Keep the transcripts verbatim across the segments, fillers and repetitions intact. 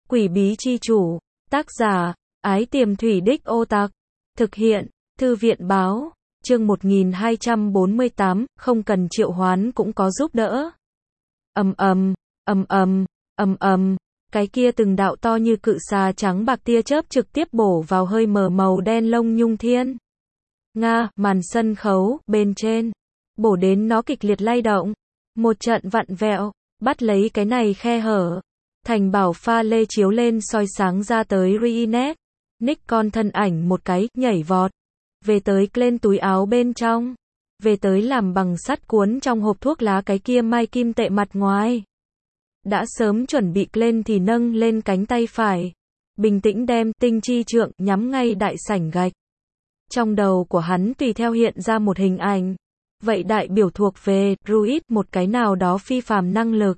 Quỷ bí chi chủ, tác giả, Ái Tiềm Thủy Đích Ô Tạc, thực hiện, Thư viện báo, chương một nghìn hai trăm bốn mươi tám, không cần triệu hoán cũng có giúp đỡ. Ầm ầm, ầm ầm, ầm ầm, cái kia từng đạo to như cự xà trắng bạc tia chớp trực tiếp bổ vào hơi mờ màu đen lông nhung thiên. Nga, màn sân khấu, bên trên, bổ đến nó kịch liệt lay động. Một trận vặn vẹo, bắt lấy cái này khe hở. Thành bảo pha lê chiếu lên soi sáng ra tới Reenact. Nick con thân ảnh một cái, nhảy vọt. Về tới lên túi áo bên trong. Về tới làm bằng sắt cuốn trong hộp thuốc lá cái kia mai kim tệ mặt ngoài. Đã sớm chuẩn bị lên thì nâng lên cánh tay phải. Bình tĩnh đem tinh chi trượng nhắm ngay đại sảnh gạch. Trong đầu của hắn tùy theo hiện ra một hình ảnh. Vậy đại biểu thuộc về Druid một cái nào đó phi phàm năng lực.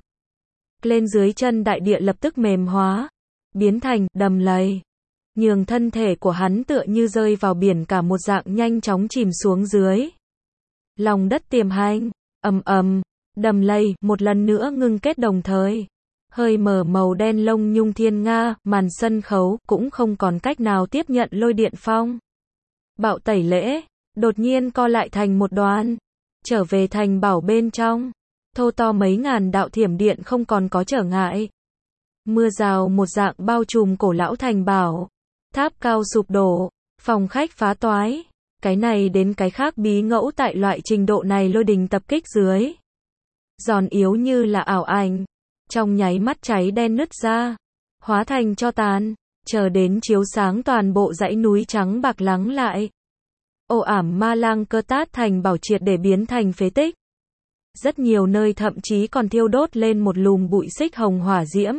Lên dưới chân đại địa lập tức mềm hóa, biến thành đầm lầy. Nhường thân thể của hắn tựa như rơi vào biển cả một dạng nhanh chóng chìm xuống dưới. Lòng đất tiềm hành, ầm ầm, đầm lầy một lần nữa ngưng kết đồng thời. Hơi mở màu đen lông nhung thiên nga, màn sân khấu cũng không còn cách nào tiếp nhận lôi điện phong. Bạo tẩy lễ, đột nhiên co lại thành một đoàn, trở về thành bảo bên trong. Thô to mấy ngàn đạo thiểm điện không còn có trở ngại. Mưa rào một dạng bao trùm cổ lão thành bảo. Tháp cao sụp đổ, phòng khách phá toái. Cái này đến cái khác bí ngẫu tại loại trình độ này lôi đình tập kích dưới. Giòn yếu như là ảo ảnh. Trong nháy mắt cháy đen nứt ra. Hóa thành cho tàn. Chờ đến chiếu sáng toàn bộ dãy núi trắng bạc lắng lại. Ồ ảm ma lang cơ tát thành bảo triệt để biến thành phế tích. Rất nhiều nơi thậm chí còn thiêu đốt lên một lùm bụi xích hồng hỏa diễm.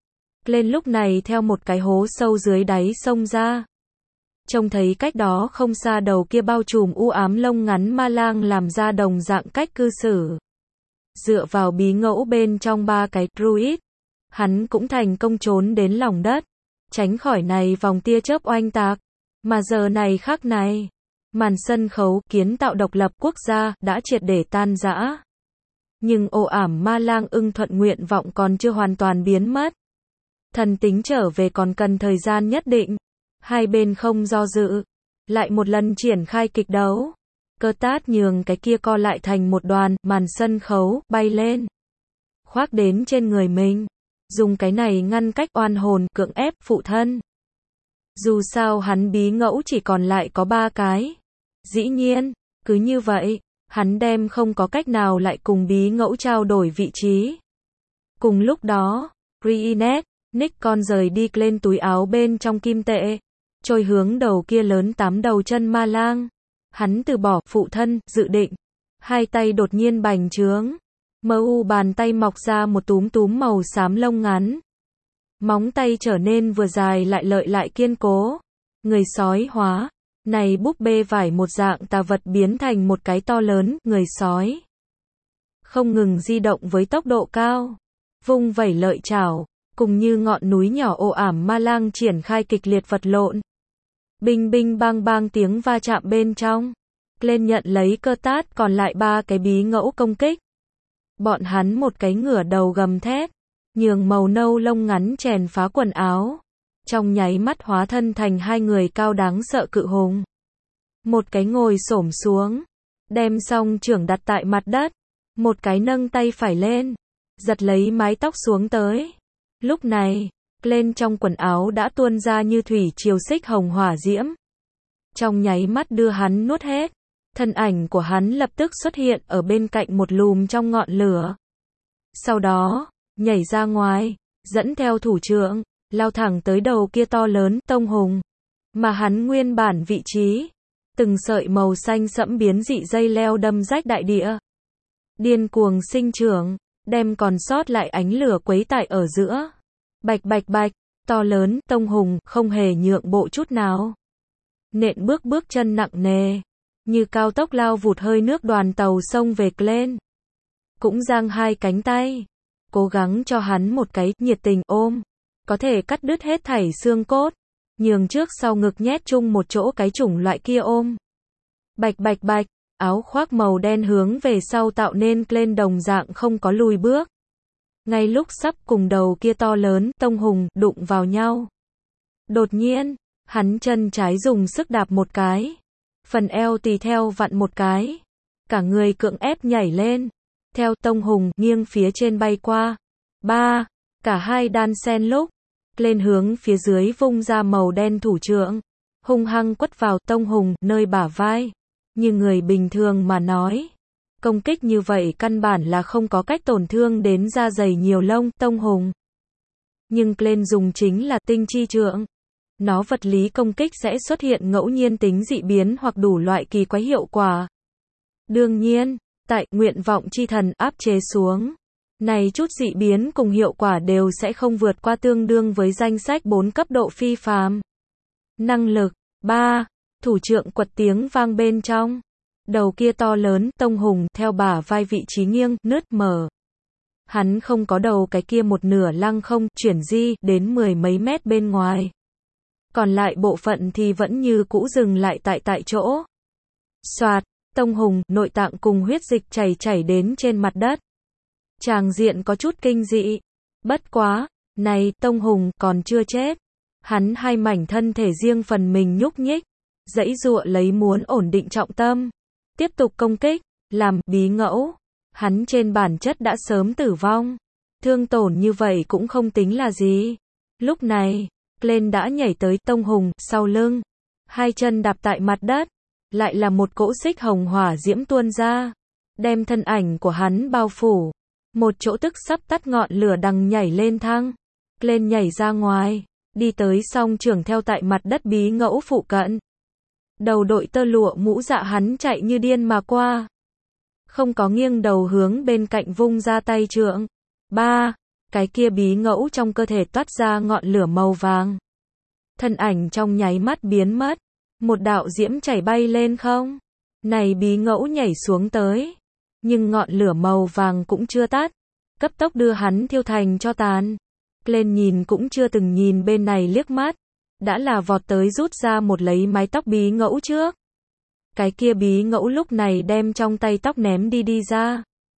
Lên lúc này theo một cái hố sâu dưới đáy sông ra. Trông thấy cách đó không xa đầu kia bao trùm u ám lông ngắn ma lang làm ra đồng dạng cách cư xử. Dựa vào bí ngẫu bên trong ba cái druid, hắn cũng thành công trốn đến lòng đất, tránh khỏi này vòng tia chớp oanh tạc. Mà giờ này khắc này, màn sân khấu kiến tạo độc lập quốc gia đã triệt để tan rã. Nhưng ồ ảm ma lang ưng thuận nguyện vọng còn chưa hoàn toàn biến mất. Thần tính trở về còn cần thời gian nhất định. Hai bên không do dự. Lại một lần triển khai kịch đấu. Cơ tát nhường cái kia co lại thành một đoàn, màn sân khấu, bay lên. Khoác đến trên người mình. Dùng cái này ngăn cách oan hồn, cưỡng ép, phụ thân. Dù sao hắn bí ngẫu chỉ còn lại có ba cái. Dĩ nhiên, cứ như vậy. Hắn đem không có cách nào lại cùng bí ngẫu trao đổi vị trí. Cùng lúc đó, Reenact, Nick con rời đi lên túi áo bên trong kim tệ, trôi hướng đầu kia lớn tám đầu chân ma lang. Hắn từ bỏ phụ thân, dự định. Hai tay đột nhiên bành trướng. Mơ u bàn tay mọc ra một túm túm màu xám lông ngắn. Móng tay trở nên vừa dài lại lợi lại kiên cố. Người sói hóa. Này búp bê vải một dạng tà vật biến thành một cái to lớn, người sói. Không ngừng di động với tốc độ cao. Vung vẩy lợi chảo, cùng như ngọn núi nhỏ ồ ảm ma lang triển khai kịch liệt vật lộn. Binh binh bang bang tiếng va chạm bên trong. Lên nhận lấy cơ tát còn lại ba cái bí ngẫu công kích. Bọn hắn một cái ngửa đầu gầm thét. Nhường màu nâu lông ngắn chèn phá quần áo. Trong nháy mắt hóa thân thành hai người cao đáng sợ cự hùng. Một cái ngồi xổm xuống, đem song trưởng đặt tại mặt đất, một cái nâng tay phải lên, giật lấy mái tóc xuống tới. Lúc này, lên trong quần áo đã tuôn ra như thủy triều xích hồng hỏa diễm. Trong nháy mắt đưa hắn nuốt hết, thân ảnh của hắn lập tức xuất hiện ở bên cạnh một lùm trong ngọn lửa. Sau đó, nhảy ra ngoài, dẫn theo thủ trượng. Lao thẳng tới đầu kia to lớn, tông hùng. Mà hắn nguyên bản vị trí. Từng sợi màu xanh sẫm biến dị dây leo đâm rách đại địa. Điên cuồng sinh trưởng, đem còn sót lại ánh lửa quấy tại ở giữa. Bạch bạch bạch, to lớn, tông hùng, không hề nhượng bộ chút nào. Nện bước bước chân nặng nề. Như cao tốc lao vụt hơi nước đoàn tàu sông về lên. Cũng giang hai cánh tay. Cố gắng cho hắn một cái, nhiệt tình ôm. Có thể cắt đứt hết thảy xương cốt, nhường trước sau ngực nhét chung một chỗ cái chủng loại kia ôm. Bạch bạch bạch, áo khoác màu đen hướng về sau tạo nên lên đồng dạng không có lùi bước. Ngay lúc sắp cùng đầu kia to lớn, tông hùng, đụng vào nhau. Đột nhiên, hắn chân trái dùng sức đạp một cái. Phần eo tùy theo vặn một cái. Cả người cưỡng ép nhảy lên. Theo tông hùng, nghiêng phía trên bay qua. Ba, cả hai đan xen lúc. Lên hướng phía dưới vung ra màu đen thủ trượng. Hung hăng quất vào tông hùng, nơi bả vai. Như người bình thường mà nói. Công kích như vậy căn bản là không có cách tổn thương đến da dày nhiều lông, tông hùng. Nhưng Glenn dùng chính là tinh chi trượng. Nó vật lý công kích sẽ xuất hiện ngẫu nhiên tính dị biến hoặc đủ loại kỳ quái hiệu quả. Đương nhiên, tại nguyện vọng chi thần áp chế xuống. Này chút dị biến cùng hiệu quả đều sẽ không vượt qua tương đương với danh sách bốn cấp độ phi phàm. Năng lực. ba. Thủ trượng quật tiếng vang bên trong. Đầu kia to lớn, tông hùng, theo bả vai vị trí nghiêng, nứt mở. Hắn không có đầu cái kia một nửa lăng không, chuyển di, đến mười mấy mét bên ngoài. Còn lại bộ phận thì vẫn như cũ dừng lại tại tại chỗ. Soạt, tông hùng, nội tạng cùng huyết dịch chảy chảy đến trên mặt đất. Tràng diện có chút kinh dị. Bất quá, này, tông hùng, còn chưa chết. Hắn hai mảnh thân thể riêng phần mình nhúc nhích. Giãy giụa lấy muốn ổn định trọng tâm. Tiếp tục công kích, làm, bí ngẫu. Hắn trên bản chất đã sớm tử vong. Thương tổn như vậy cũng không tính là gì. Lúc này, Glenn đã nhảy tới tông hùng, sau lưng. Hai chân đạp tại mặt đất. Lại là một cỗ xích hồng hỏa diễm tuôn ra. Đem thân ảnh của hắn bao phủ. Một chỗ tức sắp tắt ngọn lửa đằng nhảy lên thang. Glenn nhảy ra ngoài. Đi tới song trưởng theo tại mặt đất bí ngẫu phụ cận. Đầu đội tơ lụa mũ dạ hắn chạy như điên mà qua. Không có nghiêng đầu hướng bên cạnh vung ra tay trượng. Ba. Cái kia bí ngẫu trong cơ thể toát ra ngọn lửa màu vàng. Thân ảnh trong nháy mắt biến mất. Một đạo diễm chảy bay lên không. Này bí ngẫu nhảy xuống tới. Nhưng ngọn lửa màu vàng cũng chưa tắt. Cấp tốc đưa hắn thiêu thành cho tàn. Glenn nhìn cũng chưa từng nhìn bên này liếc mắt. Đã là vọt tới rút ra một lấy mái tóc bí ngẫu trước. Cái kia bí ngẫu lúc này đem trong tay tóc ném đi đi ra.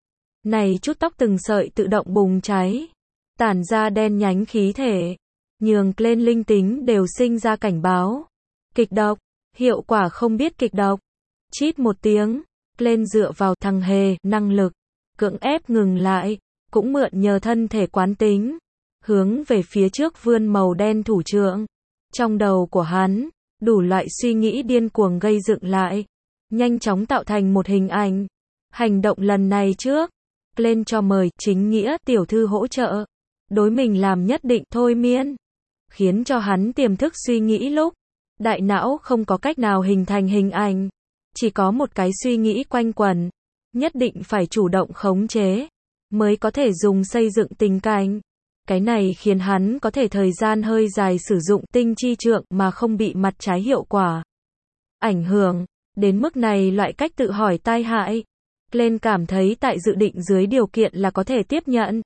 Này chút tóc từng sợi tự động bùng cháy. Tản ra đen nhánh khí thể. Nhường Glenn linh tính đều sinh ra cảnh báo. Kịch độc. Hiệu quả không biết kịch độc. Chít một tiếng. Glenn dựa vào thằng hề, năng lực. Cưỡng ép ngừng lại. Cũng mượn nhờ thân thể quán tính. Hướng về phía trước vươn màu đen thủ trượng. Trong đầu của hắn, đủ loại suy nghĩ điên cuồng gây dựng lại. Nhanh chóng tạo thành một hình ảnh. Hành động lần này trước. Glenn cho mời chính nghĩa tiểu thư hỗ trợ. Đối mình làm nhất định thôi miên. Khiến cho hắn tiềm thức suy nghĩ lúc. Đại não không có cách nào hình thành hình ảnh. Chỉ có một cái suy nghĩ quanh quẩn. Nhất định phải chủ động khống chế. Mới có thể dùng xây dựng tình cảnh. Cái này khiến hắn có thể thời gian hơi dài sử dụng tinh chi trượng mà không bị mặt trái hiệu quả. Ảnh hưởng. Đến mức này loại cách tự hỏi tai hại. Glenn cảm thấy tại dự định dưới điều kiện là có thể tiếp nhận.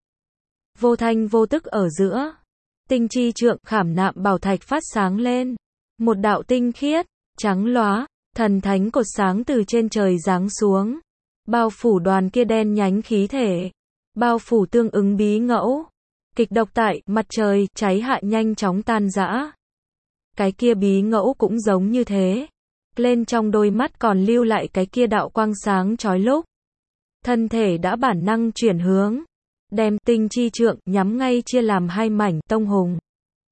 Vô thanh vô tức ở giữa. Tinh chi trượng khảm nạm bảo thạch phát sáng lên. Một đạo tinh khiết, trắng lóa, thần thánh cột sáng từ trên trời giáng xuống. Bao phủ đoàn kia đen nhánh khí thể. Bao phủ tương ứng bí ngẫu. Kịch độc tại mặt trời cháy hạ nhanh chóng tan rã. Cái kia bí ngẫu cũng giống như thế. Lên trong đôi mắt còn lưu lại cái kia đạo quang sáng chói lúc. Thân thể đã bản năng chuyển hướng. Đem tinh chi trượng nhắm ngay chia làm hai mảnh tông hùng.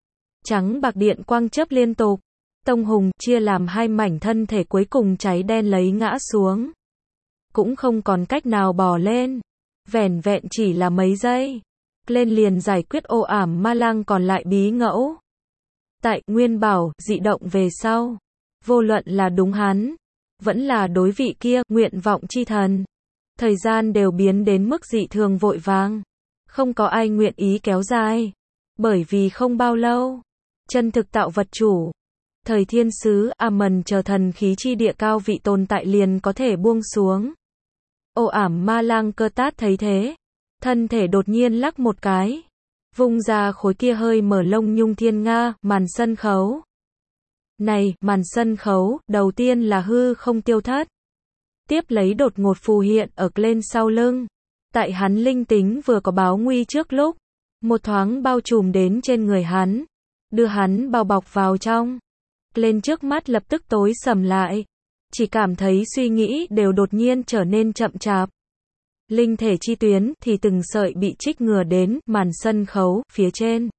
Trắng bạc điện quang chớp liên tục. Tông hùng chia làm hai mảnh thân thể cuối cùng cháy đen lấy ngã xuống. Cũng không còn cách nào bò lên. Vẻn vẹn chỉ là mấy giây. Lên liền giải quyết ô ảm ma lang còn lại bí ngẫu. Tại Nguyên Bảo dị động về sau. Vô luận là đúng hắn. Vẫn là đối vị kia nguyện vọng chi thần. Thời gian đều biến đến mức dị thường vội vàng. Không có ai nguyện ý kéo dài. Bởi vì không bao lâu. Chân thực tạo vật chủ. Thời thiên sứ Amen chờ thần khí chi địa cao vị tồn tại liền có thể buông xuống. Ô ảm ma lang cơ tát thấy thế. Thân thể đột nhiên lắc một cái. Vung ra khối kia hơi mở lông nhung thiên nga, màn sân khấu. Này, màn sân khấu, đầu tiên là hư không tiêu thất. Tiếp lấy đột ngột phù hiện ở lên sau lưng. Tại hắn linh tính vừa có báo nguy trước lúc, một thoáng bao trùm đến trên người hắn, đưa hắn bao bọc vào trong. Lên trước mắt lập tức tối sầm lại, chỉ cảm thấy suy nghĩ đều đột nhiên trở nên chậm chạp. Linh thể chi tuyến thì từng sợi bị trích ngừa đến màn sân khấu phía trên.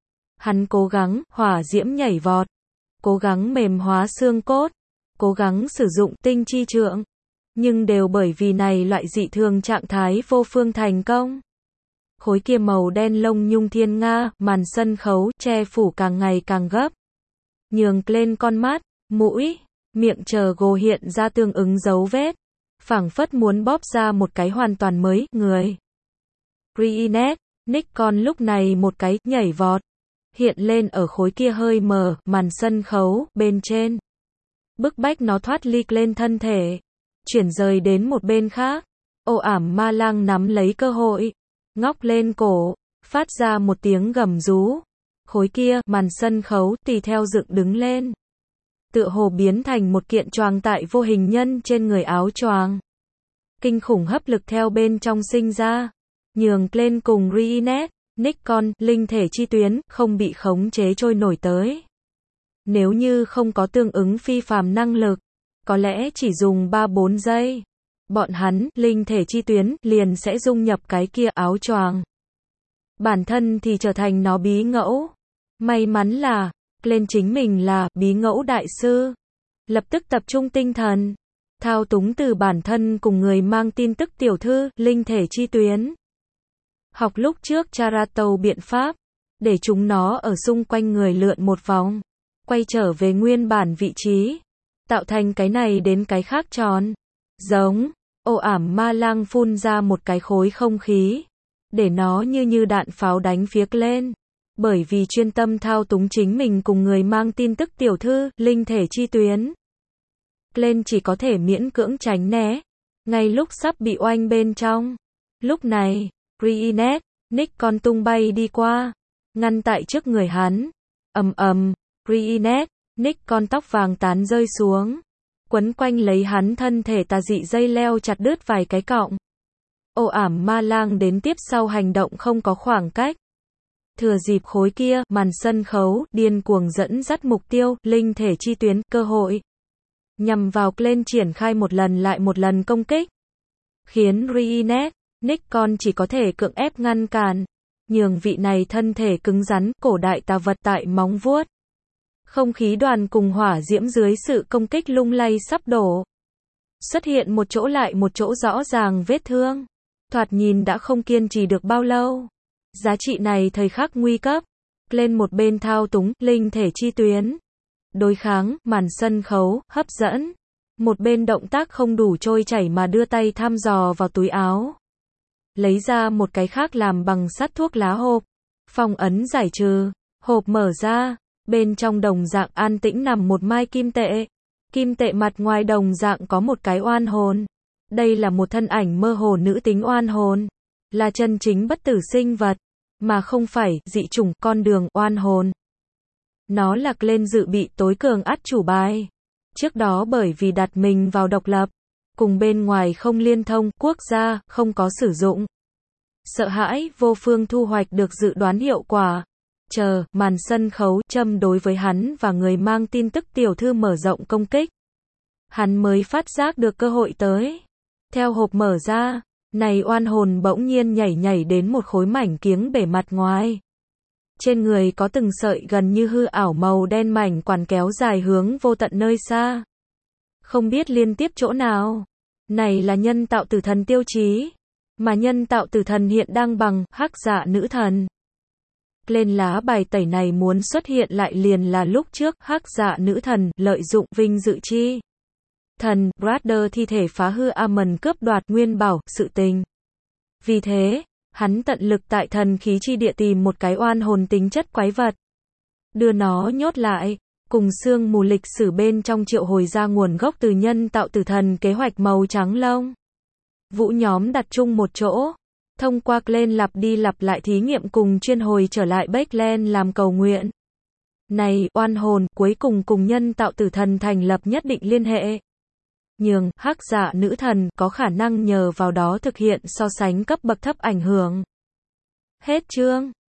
Hắn cố gắng hỏa diễm nhảy vọt, cố gắng mềm hóa xương cốt, cố gắng sử dụng tinh chi trượng, nhưng đều bởi vì này loại dị thường trạng thái vô phương thành công. Khối kia màu đen lông nhung thiên nga, màn sân khấu che phủ càng ngày càng gấp, nhường lên con mắt, mũi, miệng chờ gồ hiện ra tương ứng dấu vết, phảng phất muốn bóp ra một cái hoàn toàn mới, người. Reenact, Nikon lúc này một cái nhảy vọt, hiện lên ở khối kia hơi mờ, màn sân khấu, bên trên. Bức bách nó thoát ly lên thân thể, chuyển rời đến một bên khác. Ô ảm ma lang nắm lấy cơ hội, ngóc lên cổ, phát ra một tiếng gầm rú. Khối kia, màn sân khấu, tùy theo dựng đứng lên. Tựa hồ biến thành một kiện choàng tại vô hình nhân trên người áo choàng. Kinh khủng hấp lực theo bên trong sinh ra, nhường lên cùng Reenact, Nikon, linh thể chi tuyến, không bị khống chế trôi nổi tới. Nếu như không có tương ứng phi phàm năng lực, có lẽ chỉ dùng ba bốn giây, bọn hắn, linh thể chi tuyến, liền sẽ dung nhập cái kia áo choàng. Bản thân thì trở thành nó bí ngẫu. May mắn là, lên chính mình là bí ngẫu đại sư. Lập tức tập trung tinh thần, thao túng từ bản thân cùng người mang tin tức tiểu thư, linh thể chi tuyến. Học lúc trước Charato biện pháp, để chúng nó ở xung quanh người lượn một vòng, quay trở về nguyên bản vị trí, tạo thành cái này đến cái khác tròn. Giống, ô ảm ma lang phun ra một cái khối không khí, để nó như như đạn pháo đánh phía lên. Bởi vì chuyên tâm thao túng chính mình cùng người mang tin tức tiểu thư, linh thể chi tuyến. Lên chỉ có thể miễn cưỡng tránh né, ngay lúc sắp bị oanh bên trong. Lúc này, Reenact, Nikon tung bay đi qua, ngăn tại trước người hắn. Ầm ầm, Reenact, Nikon tóc vàng tán rơi xuống, quấn quanh lấy hắn thân thể tà dị dây leo chặt đứt vài cái cọng. Ô ảm ma lang đến tiếp sau hành động không có khoảng cách. Thừa dịp khối kia, màn sân khấu, điên cuồng dẫn dắt mục tiêu, linh thể chi tuyến, cơ hội. Nhằm vào lên triển khai một lần lại một lần công kích. Khiến Reenact, Nikon chỉ có thể cưỡng ép ngăn cản. Nhường vị này thân thể cứng rắn, cổ đại tà vật tại móng vuốt. Không khí đoàn cùng hỏa diễm dưới sự công kích lung lay sắp đổ. Xuất hiện một chỗ lại một chỗ rõ ràng vết thương. Thoạt nhìn đã không kiên trì được bao lâu. Giá trị này thời khắc nguy cấp. Lên một bên thao túng, linh thể chi tuyến. Đối kháng, màn sân khấu, hấp dẫn. Một bên động tác không đủ trôi chảy mà đưa tay thăm dò vào túi áo. Lấy ra một cái khác làm bằng sắt thuốc lá hộp. Phong ấn giải trừ. Hộp mở ra. Bên trong đồng dạng an tĩnh nằm một mai kim tệ. Kim tệ mặt ngoài đồng dạng có một cái oan hồn. Đây là một thân ảnh mơ hồ nữ tính oan hồn. Là chân chính bất tử sinh vật. Mà không phải dị chủng con đường oan hồn. Nó là lên dự bị tối cường át chủ bài. Trước đó bởi vì đặt mình vào độc lập. Cùng bên ngoài không liên thông, quốc gia, không có sử dụng. Sợ hãi, vô phương thu hoạch được dự đoán hiệu quả. Chờ, màn sân khấu, châm đối với hắn và người mang tin tức tiểu thư mở rộng công kích. Hắn mới phát giác được cơ hội tới. Theo hộp mở ra, này oan hồn bỗng nhiên nhảy nhảy đến một khối mảnh kiếng bể mặt ngoài. Trên người có từng sợi gần như hư ảo màu đen mảnh quản kéo dài hướng vô tận nơi xa. Không biết liên tiếp chỗ nào. Này là nhân tạo tử thần tiêu chí. Mà nhân tạo tử thần hiện đang bằng hắc dạ nữ thần. Lên lá bài tẩy này muốn xuất hiện lại liền là lúc trước hắc dạ nữ thần lợi dụng vinh dự chi. Thần, Brother thi thể phá hư Amon cướp đoạt nguyên bảo, sự tình. Vì thế, hắn tận lực tại thần khí chi địa tìm một cái oan hồn tính chất quái vật. Đưa nó nhốt lại, cùng xương mù lịch sử bên trong triệu hồi ra nguồn gốc từ nhân tạo tử thần kế hoạch màu trắng lông. Vũ nhóm đặt chung một chỗ. Thông qua lên lặp đi lặp lại thí nghiệm cùng chuyên hồi trở lại Backland làm cầu nguyện. Này, oan hồn, cuối cùng cùng nhân tạo tử thần thành lập nhất định liên hệ. nhường hắc dạ nữ thần có khả năng nhờ vào đó thực hiện so sánh cấp bậc thấp ảnh hưởng. Hết chương.